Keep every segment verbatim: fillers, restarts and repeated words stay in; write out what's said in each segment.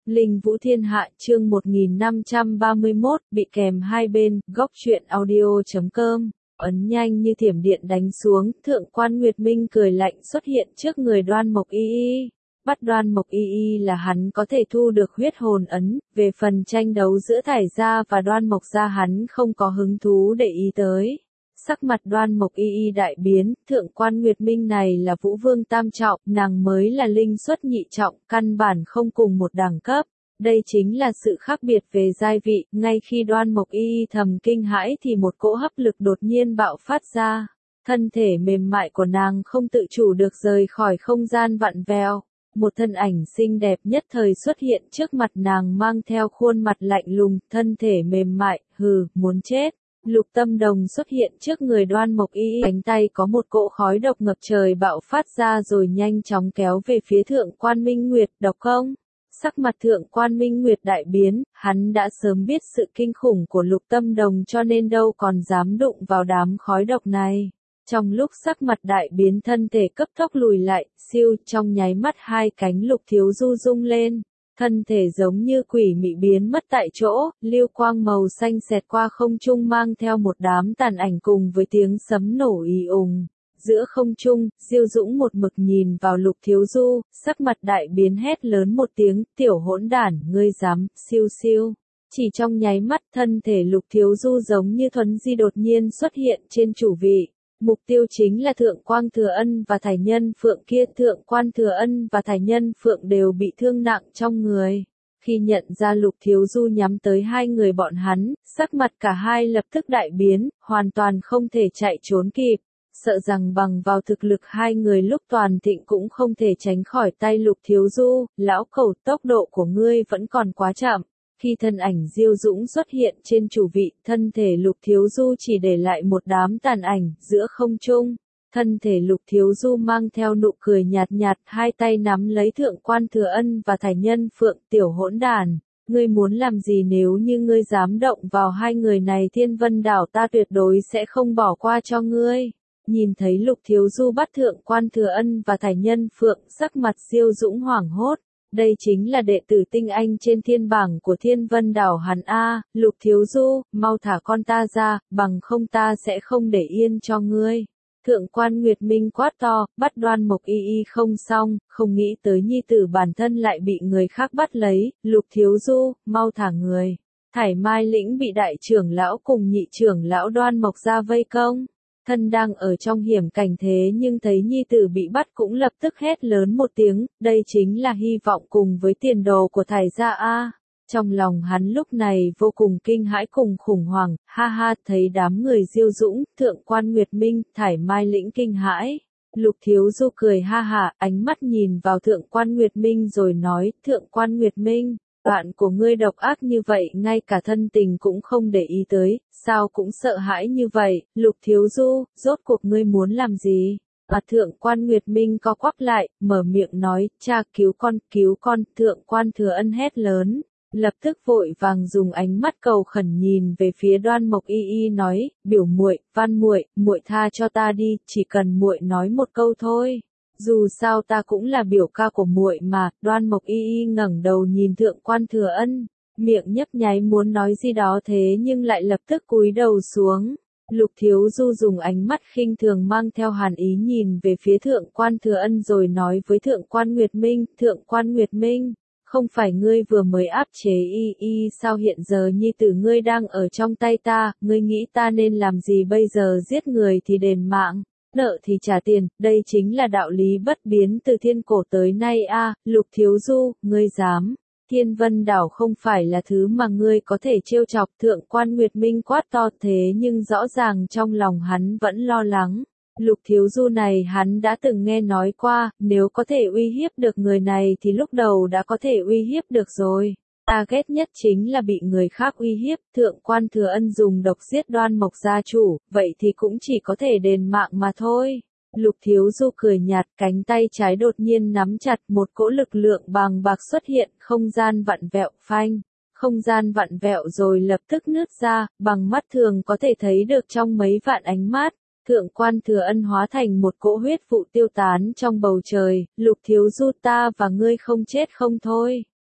Linh Vũ Thiên Hạ chương một nghìn năm trăm ba mươi mốt bị kèm hai bên, góc truyện audio chấm com. Ấn nhanh như thiểm điện đánh xuống, Thượng quan Nguyệt Minh cười lạnh xuất hiện trước người Đoan Mộc Y Y. Bắt Đoan Mộc Y Y là hắn có thể thu được huyết hồn ấn, về phần tranh đấu giữa Thải gia và Đoan Mộc gia hắn không có hứng thú để ý tới. Sắc mặt Đoan Mộc Y Y đại biến, Thượng quan Nguyệt Minh này là Vũ Vương tam trọng, nàng mới là linh xuất nhị trọng, căn bản không cùng một đẳng cấp. Đây chính là sự khác biệt về giai vị, ngay khi Đoan Mộc Y Y thầm kinh hãi thì một cỗ hấp lực đột nhiên bạo phát ra. Thân thể mềm mại của nàng không tự chủ được rời khỏi không gian vặn vẹo. Một thân ảnh xinh đẹp nhất thời xuất hiện trước mặt nàng mang theo khuôn mặt lạnh lùng, thân thể mềm mại, hừ, muốn chết. Lục Tâm Đồng xuất hiện trước người Đoan Mộc Y Y, cánh tay có một cỗ khói độc ngập trời bạo phát ra rồi nhanh chóng kéo về phía Thượng quan Minh Nguyệt, độc không? Sắc mặt Thượng quan Minh Nguyệt đại biến, hắn đã sớm biết sự kinh khủng của Lục Tâm Đồng cho nên đâu còn dám đụng vào đám khói độc này. Trong lúc sắc mặt đại biến thân thể cấp tốc lùi lại, siêu trong nháy mắt hai cánh Lục Thiếu Du rung lên. Thân thể giống như quỷ mị biến mất tại chỗ, lưu quang màu xanh xẹt qua không trung mang theo một đám tàn ảnh cùng với tiếng sấm nổ ì ùng. Giữa không trung, Diêu Dũng một mực nhìn vào Lục Thiếu Du, sắc mặt đại biến hét lớn một tiếng, tiểu hỗn đản, ngươi dám, siêu siêu. Chỉ trong nháy mắt thân thể Lục Thiếu Du giống như thuấn di đột nhiên xuất hiện trên chủ vị. Mục tiêu chính là Thượng quan Thừa Ân và Thải Nhân Phượng kia. Thượng quan Thừa Ân và Thải Nhân Phượng đều bị thương nặng trong người. Khi nhận ra Lục Thiếu Du nhắm tới hai người bọn hắn, sắc mặt cả hai lập tức đại biến, hoàn toàn không thể chạy trốn kịp. Sợ rằng bằng vào thực lực hai người lúc toàn thịnh cũng không thể tránh khỏi tay Lục Thiếu Du. Lão cẩu, tốc độ của ngươi vẫn còn quá chậm. Khi thân ảnh Diêu Dũng xuất hiện trên chủ vị, thân thể Lục Thiếu Du chỉ để lại một đám tàn ảnh giữa không trung. Thân thể Lục Thiếu Du mang theo nụ cười nhạt nhạt, hai tay nắm lấy Thượng quan Thừa Ân và Thải Nhân Phượng, tiểu hỗn đàn. Ngươi muốn làm gì? Nếu như ngươi dám động vào hai người này, Thiên Vân đảo ta tuyệt đối sẽ không bỏ qua cho ngươi. Nhìn thấy Lục Thiếu Du bắt Thượng quan Thừa Ân và Thải Nhân Phượng, sắc mặt Diêu Dũng hoảng hốt. Đây chính là đệ tử tinh anh trên thiên bảng của Thiên Vân đảo hắn a. Lục Thiếu Du, mau thả con ta ra, bằng không ta sẽ không để yên cho ngươi. Thượng quan Nguyệt Minh quát to, bắt Đoan Mộc Y Y không xong, không nghĩ tới nhi tử bản thân lại bị người khác bắt lấy. Lục Thiếu Du, mau thả người. Thải Mai Lĩnh bị đại trưởng lão cùng nhị trưởng lão Đoan Mộc ra vây công. Thân đang ở trong hiểm cảnh thế nhưng thấy nhi tử bị bắt cũng lập tức hét lớn một tiếng, đây chính là hy vọng cùng với tiền đồ của Thải gia a. Trong lòng hắn lúc này vô cùng kinh hãi cùng khủng hoảng, ha ha, thấy đám người Diêu Dũng, Thượng quan Nguyệt Minh, Thải Mai Lĩnh kinh hãi. Lục Thiếu Du cười ha ha, ánh mắt nhìn vào Thượng quan Nguyệt Minh rồi nói, Thượng quan Nguyệt Minh, bạn của ngươi độc ác như vậy ngay cả thân tình cũng không để ý tới, sao cũng sợ hãi như vậy. Lục Thiếu Du, rốt cuộc ngươi muốn làm gì? Và Thượng quan Nguyệt Minh co quắp lại, mở miệng nói, cha cứu con, cứu con. Thượng quan Thừa Ân hét lớn, lập tức vội vàng dùng ánh mắt cầu khẩn nhìn về phía Đoan Mộc Y Y nói, biểu muội, Văn muội, muội tha cho ta đi, chỉ cần muội nói một câu thôi. Dù sao ta cũng là biểu ca của muội mà. Đoan Mộc Y Y ngẩng đầu nhìn Thượng quan Thừa Ân, miệng nhấp nháy muốn nói gì đó thế nhưng lại lập tức cúi đầu xuống. Lục Thiếu Du dùng ánh mắt khinh thường mang theo hàn ý nhìn về phía Thượng quan Thừa Ân rồi nói với Thượng quan Nguyệt Minh, Thượng quan Nguyệt Minh, không phải ngươi vừa mới áp chế Y Y sao? Hiện giờ nhi tử ngươi đang ở trong tay ta, ngươi nghĩ ta nên làm gì bây giờ? Giết người thì đền mạng, nợ thì trả tiền, đây chính là đạo lý bất biến từ thiên cổ tới nay a. À, Lục Thiếu Du, ngươi dám? Thiên Vân đảo không phải là thứ mà ngươi có thể trêu chọc. Thượng quan Nguyệt Minh quát to thế nhưng rõ ràng trong lòng hắn vẫn lo lắng. Lục Thiếu Du này hắn đã từng nghe nói qua, nếu có thể uy hiếp được người này thì lúc đầu đã có thể uy hiếp được rồi. Ta ghét nhất chính là bị người khác uy hiếp. Thượng quan Thừa Ân dùng độc giết Đoan Mộc gia chủ, vậy thì cũng chỉ có thể đền mạng mà thôi. Lục Thiếu Du cười nhạt, cánh tay trái đột nhiên nắm chặt, một cỗ lực lượng bàng bạc xuất hiện, không gian vặn vẹo, phanh. Không gian vặn vẹo rồi lập tức nứt ra, bằng mắt thường có thể thấy được trong mấy vạn ánh mắt. Thượng quan Thừa Ân hóa thành một cỗ huyết vụ tiêu tán trong bầu trời. Lục Thiếu Du, ta và ngươi không chết không thôi.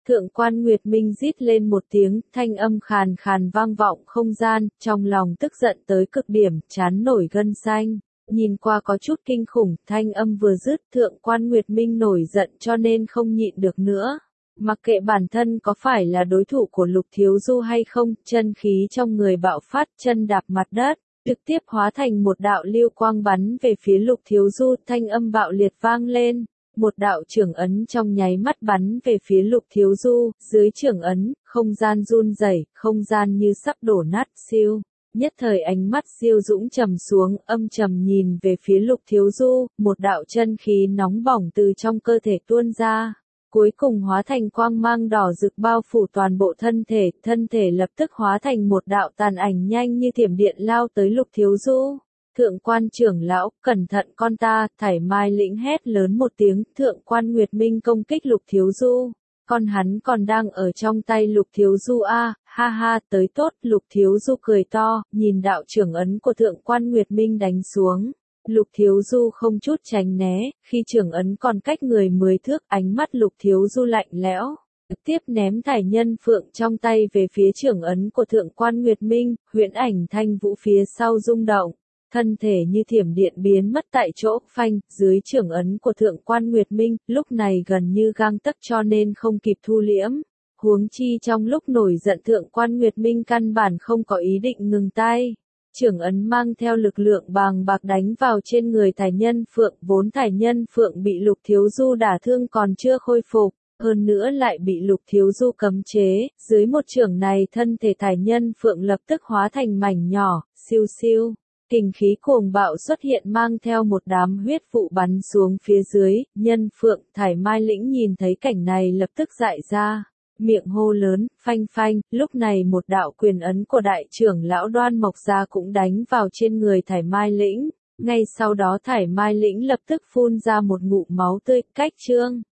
Thượng quan Nguyệt Minh rít lên một tiếng, thanh âm khàn khàn vang vọng không gian, trong lòng tức giận tới cực điểm, chán nổi gân xanh. Nhìn qua có chút kinh khủng, thanh âm vừa dứt, thượng quan Nguyệt Minh nổi giận cho nên không nhịn được nữa. Mặc kệ bản thân có phải là đối thủ của Lục Thiếu Du hay không, chân khí trong người bạo phát, chân đạp mặt đất, trực tiếp hóa thành một đạo lưu quang bắn về phía Lục Thiếu Du, thanh âm bạo liệt vang lên. Một đạo trưởng ấn trong nháy mắt bắn về phía Lục Thiếu Du, dưới trưởng ấn, không gian run rẩy, không gian như sắp đổ nát, siêu. Nhất thời ánh mắt Siêu Dũng trầm xuống, âm trầm nhìn về phía Lục Thiếu Du, một đạo chân khí nóng bỏng từ trong cơ thể tuôn ra, cuối cùng hóa thành quang mang đỏ rực bao phủ toàn bộ thân thể, thân thể lập tức hóa thành một đạo tàn ảnh nhanh như thiểm điện lao tới Lục Thiếu Du. Thượng quan trưởng lão, cẩn thận con ta, Thải Mai Lĩnh hét lớn một tiếng, thượng quan Nguyệt Minh công kích Lục Thiếu Du. Con hắn còn đang ở trong tay Lục Thiếu Du a, ha ha, tới tốt, Lục Thiếu Du cười to, nhìn đạo trưởng ấn của thượng quan Nguyệt Minh đánh xuống. Lục Thiếu Du không chút tránh né, khi trưởng ấn còn cách người mười thước, ánh mắt Lục Thiếu Du lạnh lẽo. Tiếp ném thải nhân phượng trong tay về phía trưởng ấn của thượng quan Nguyệt Minh, huyễn ảnh thanh vũ phía sau rung động. Thân thể như thiểm điện biến mất tại chỗ, phanh, dưới trưởng ấn của thượng quan Nguyệt Minh, lúc này gần như gang tấc cho nên không kịp thu liễm. Huống chi trong lúc nổi giận thượng quan Nguyệt Minh căn bản không có ý định ngừng tay. Trưởng ấn mang theo lực lượng bàng bạc đánh vào trên người thải nhân phượng, vốn thải nhân phượng bị Lục Thiếu Du đả thương còn chưa khôi phục, hơn nữa lại bị Lục Thiếu Du cấm chế, dưới một trưởng này thân thể thải nhân phượng lập tức hóa thành mảnh nhỏ, siêu siêu. Kình khí cuồng bạo xuất hiện mang theo một đám huyết vụ bắn xuống phía dưới, nhân phượng, Thải Mai Lĩnh nhìn thấy cảnh này lập tức dại ra, miệng hô lớn, phanh phanh, lúc này một đạo quyền ấn của đại trưởng lão Đoan Mộc Gia cũng đánh vào trên người Thải Mai Lĩnh, ngay sau đó Thải Mai Lĩnh lập tức phun ra một ngụm máu tươi, cách trương.